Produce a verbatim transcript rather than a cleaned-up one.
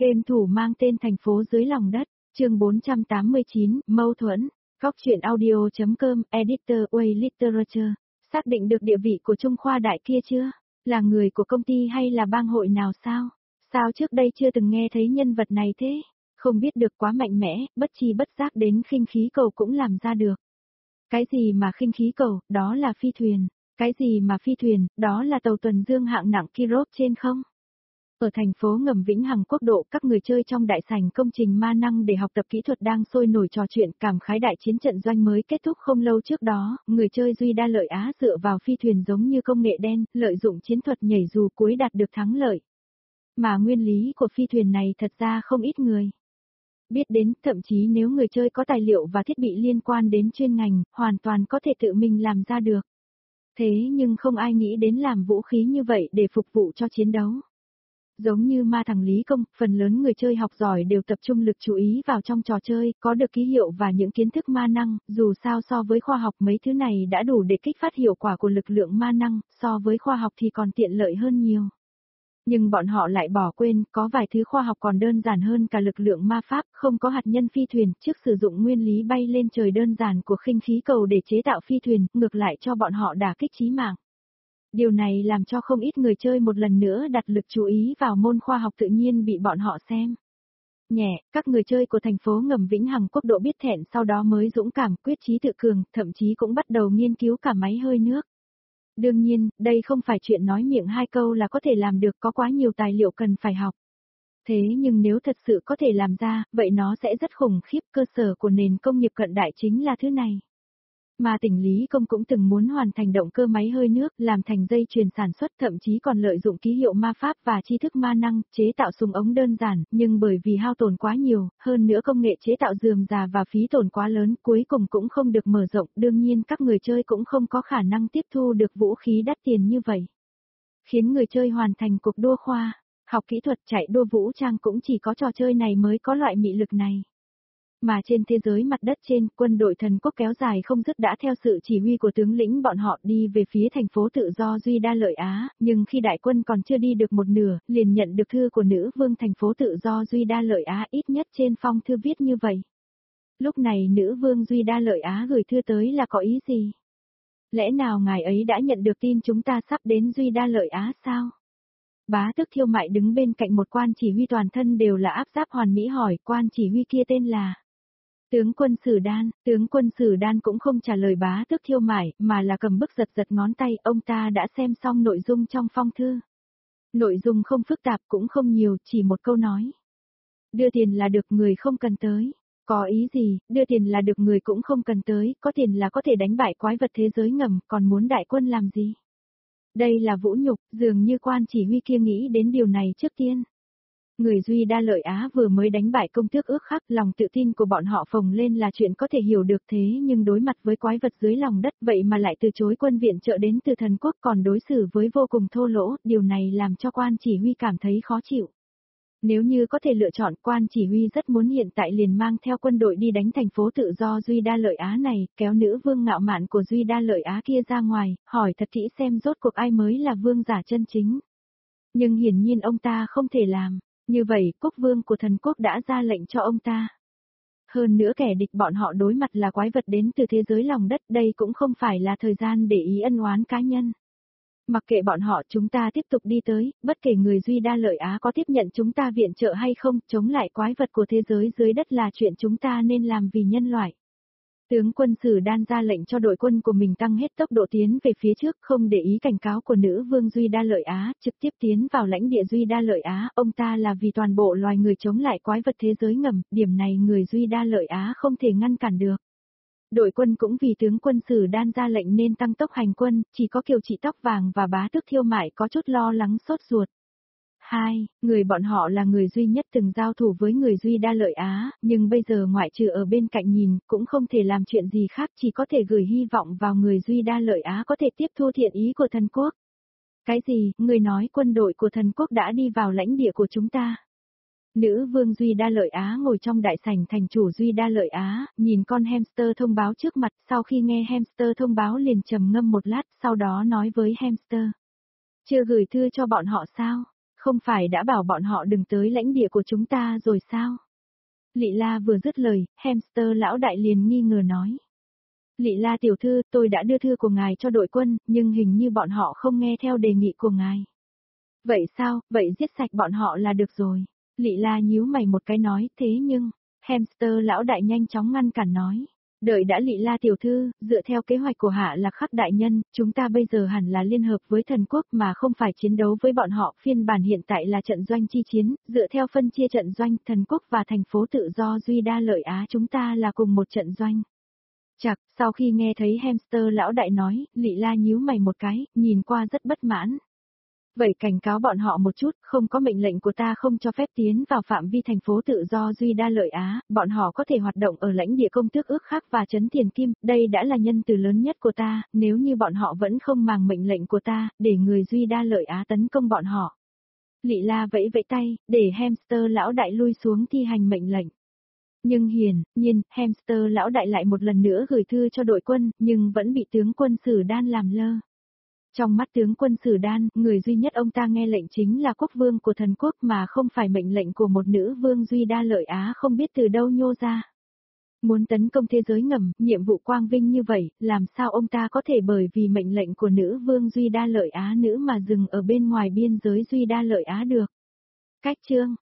Game thủ mang tên Thành phố dưới lòng đất, chương bốn trăm tám mươi chín, mâu thuẫn, góc truyện audio.com, editor Way Literature, xác định được địa vị của Trung Khoa Đại kia chưa? Là người của công ty hay là bang hội nào sao? Sao trước đây chưa từng nghe thấy nhân vật này thế? Không biết được, quá mạnh mẽ, bất chi bất giác đến khinh khí cầu cũng làm ra được. Cái gì mà khinh khí cầu, đó là phi thuyền. Cái gì mà phi thuyền, đó là tàu tuần dương hạng nặng Kirov trên không? Ở thành phố ngầm Vĩnh Hằng Quốc độ, các người chơi trong đại sảnh công trình ma năng để học tập kỹ thuật đang sôi nổi trò chuyện cảm khái đại chiến trận doanh mới kết thúc không lâu trước đó, người chơi Duy Đa Lợi Á dựa vào phi thuyền giống như công nghệ đen, lợi dụng chiến thuật nhảy dù cuối đạt được thắng lợi. Mà nguyên lý của phi thuyền này thật ra không ít người biết đến, thậm chí nếu người chơi có tài liệu và thiết bị liên quan đến chuyên ngành, hoàn toàn có thể tự mình làm ra được. Thế nhưng không ai nghĩ đến làm vũ khí như vậy để phục vụ cho chiến đấu. Giống như ma thằng Lý Công, phần lớn người chơi học giỏi đều tập trung lực chú ý vào trong trò chơi, có được ký hiệu và những kiến thức ma năng, dù sao so với khoa học mấy thứ này đã đủ để kích phát hiệu quả của lực lượng ma năng, so với khoa học thì còn tiện lợi hơn nhiều. Nhưng bọn họ lại bỏ quên, có vài thứ khoa học còn đơn giản hơn cả lực lượng ma pháp, không có hạt nhân phi thuyền, trước sử dụng nguyên lý bay lên trời đơn giản của khinh khí cầu để chế tạo phi thuyền, ngược lại cho bọn họ đả kích chí mạng. Điều này làm cho không ít người chơi một lần nữa đặt lực chú ý vào môn khoa học tự nhiên bị bọn họ xem nhẹ, các người chơi của thành phố ngầm Vĩnh Hằng Quốc độ biết thẹn sau đó mới dũng cảm, quyết chí tự cường, thậm chí cũng bắt đầu nghiên cứu cả máy hơi nước. Đương nhiên, đây không phải chuyện nói miệng hai câu là có thể làm được, có quá nhiều tài liệu cần phải học. Thế nhưng nếu thật sự có thể làm ra, vậy nó sẽ rất khủng khiếp, cơ sở của nền công nghiệp cận đại chính là thứ này. Mà tỉnh Lý Công cũng từng muốn hoàn thành động cơ máy hơi nước, làm thành dây chuyền sản xuất, thậm chí còn lợi dụng ký hiệu ma pháp và tri thức ma năng, chế tạo súng ống đơn giản, nhưng bởi vì hao tổn quá nhiều, hơn nữa công nghệ chế tạo rườm rà và phí tổn quá lớn, cuối cùng cũng không được mở rộng, đương nhiên các người chơi cũng không có khả năng tiếp thu được vũ khí đắt tiền như vậy. Khiến người chơi hoàn thành cuộc đua khoa, học kỹ thuật, chạy đua vũ trang cũng chỉ có trò chơi này mới có loại mị lực này. Mà trên thế giới mặt đất trên, quân đội thần quốc kéo dài không dứt đã theo sự chỉ huy của tướng lĩnh bọn họ đi về phía thành phố tự do Duy Đa Lợi Á, nhưng khi đại quân còn chưa đi được một nửa, liền nhận được thư của nữ vương thành phố tự do Duy Đa Lợi Á, ít nhất trên phong thư viết như vậy. Lúc này nữ vương Duy Đa Lợi Á gửi thư tới là có ý gì? Lẽ nào ngài ấy đã nhận được tin chúng ta sắp đến Duy Đa Lợi Á sao? Bá Tước Thiêu Mại đứng bên cạnh một quan chỉ huy toàn thân đều là áp giáp hoàn mỹ hỏi, quan chỉ huy kia tên là Tướng quân Sử Đan. Tướng quân Sử Đan cũng không trả lời Bá Tước Thiêu Mại, mà là cầm bức giật giật ngón tay, ông ta đã xem xong nội dung trong phong thư. Nội dung không phức tạp cũng không nhiều, chỉ một câu nói. Đưa tiền là được, người không cần tới. Có ý gì, đưa tiền là được, người cũng không cần tới, có tiền là có thể đánh bại quái vật thế giới ngầm, còn muốn đại quân làm gì? Đây là vũ nhục, dường như quan chỉ huy kia nghĩ đến điều này trước tiên. Người Duy Đa Lợi Á vừa mới đánh bại công tước ước khắc, lòng tự tin của bọn họ phồng lên là chuyện có thể hiểu được, thế nhưng đối mặt với quái vật dưới lòng đất vậy mà lại từ chối quân viện trợ đến từ thần quốc, còn đối xử với vô cùng thô lỗ, điều này làm cho quan chỉ huy cảm thấy khó chịu. Nếu như có thể lựa chọn, quan chỉ huy rất muốn hiện tại liền mang theo quân đội đi đánh thành phố tự do Duy Đa Lợi Á này, kéo nữ vương ngạo mạn của Duy Đa Lợi Á kia ra ngoài, hỏi thật kỹ xem rốt cuộc ai mới là vương giả chân chính. Nhưng hiển nhiên ông ta không thể làm. Như vậy, quốc vương của thần quốc đã ra lệnh cho ông ta. Hơn nữa kẻ địch bọn họ đối mặt là quái vật đến từ thế giới lòng đất, đây cũng không phải là thời gian để ý ân oán cá nhân. Mặc kệ bọn họ, chúng ta tiếp tục đi tới, bất kể người Duy Đa Lợi Á có tiếp nhận chúng ta viện trợ hay không, chống lại quái vật của thế giới dưới đất là chuyện chúng ta nên làm vì nhân loại. Tướng quân Sử Đan ra lệnh cho đội quân của mình tăng hết tốc độ tiến về phía trước, không để ý cảnh cáo của nữ vương Duy Đa Lợi Á, trực tiếp tiến vào lãnh địa Duy Đa Lợi Á, ông ta là vì toàn bộ loài người chống lại quái vật thế giới ngầm, điểm này người Duy Đa Lợi Á không thể ngăn cản được. Đội quân cũng vì tướng quân Sử Đan ra lệnh nên tăng tốc hành quân, chỉ có Kiều Chị Tóc Vàng và Bá Tước Thiêu Mại có chút lo lắng sốt ruột. Hai, người bọn họ là người duy nhất từng giao thủ với người Duy Đa Lợi Á, nhưng bây giờ ngoại trừ ở bên cạnh nhìn, cũng không thể làm chuyện gì khác, chỉ có thể gửi hy vọng vào người Duy Đa Lợi Á có thể tiếp thu thiện ý của thần quốc. Cái gì, người nói quân đội của thần quốc đã đi vào lãnh địa của chúng ta? Nữ vương Duy Đa Lợi Á ngồi trong đại sảnh thành chủ Duy Đa Lợi Á, nhìn con hamster thông báo trước mặt, sau khi nghe hamster thông báo liền trầm ngâm một lát, sau đó nói với hamster. Chưa gửi thư cho bọn họ sao? không phải đã bảo bọn họ đừng tới lãnh địa của chúng ta rồi sao? Lị La vừa dứt lời, hamster lão đại liền nghi ngờ nói. Lị La tiểu thư, tôi đã đưa thư của ngài cho đội quân, nhưng hình như bọn họ không nghe theo đề nghị của ngài. Vậy sao, vậy giết sạch bọn họ là được rồi. Lị La nhíu mày một cái nói, thế nhưng, hamster lão đại nhanh chóng ngăn cản nói. Đợi đã Lị La tiểu thư, dựa theo kế hoạch của Hạ Lạc Khắc đại nhân, chúng ta bây giờ hẳn là liên hợp với thần quốc mà không phải chiến đấu với bọn họ. Phiên bản hiện tại là trận doanh chi chiến, dựa theo phân chia trận doanh, thần quốc và thành phố tự do Duy Đa Lợi Á chúng ta là cùng một trận doanh. Chặt, sau khi nghe thấy hamster lão đại nói, Lị La nhíu mày một cái, nhìn qua rất bất mãn. Vậy cảnh cáo bọn họ một chút, không có mệnh lệnh của ta không cho phép tiến vào phạm vi thành phố tự do Duy Đa Lợi Á, bọn họ có thể hoạt động ở lãnh địa công tước ước khắc và trấn Tiền Kim, đây đã là nhân từ lớn nhất của ta, nếu như bọn họ vẫn không màng mệnh lệnh của ta, để người Duy Đa Lợi Á tấn công bọn họ. Lị La vẫy vẫy tay, để hamster lão đại lui xuống thi hành mệnh lệnh. Nhưng hiển nhiên, hamster lão đại lại một lần nữa gửi thư cho đội quân, nhưng vẫn bị tướng quân Sử Đan làm lơ. Trong mắt tướng quân Sử Đan, người duy nhất ông ta nghe lệnh chính là quốc vương của thần quốc mà không phải mệnh lệnh của một nữ vương Duy Đa Lợi Á không biết từ đâu nhô ra. Muốn tấn công thế giới ngầm, nhiệm vụ quang vinh như vậy, làm sao ông ta có thể bởi vì mệnh lệnh của nữ vương Duy Đa Lợi Á nữ mà dừng ở bên ngoài biên giới Duy Đa Lợi Á được. Cách chương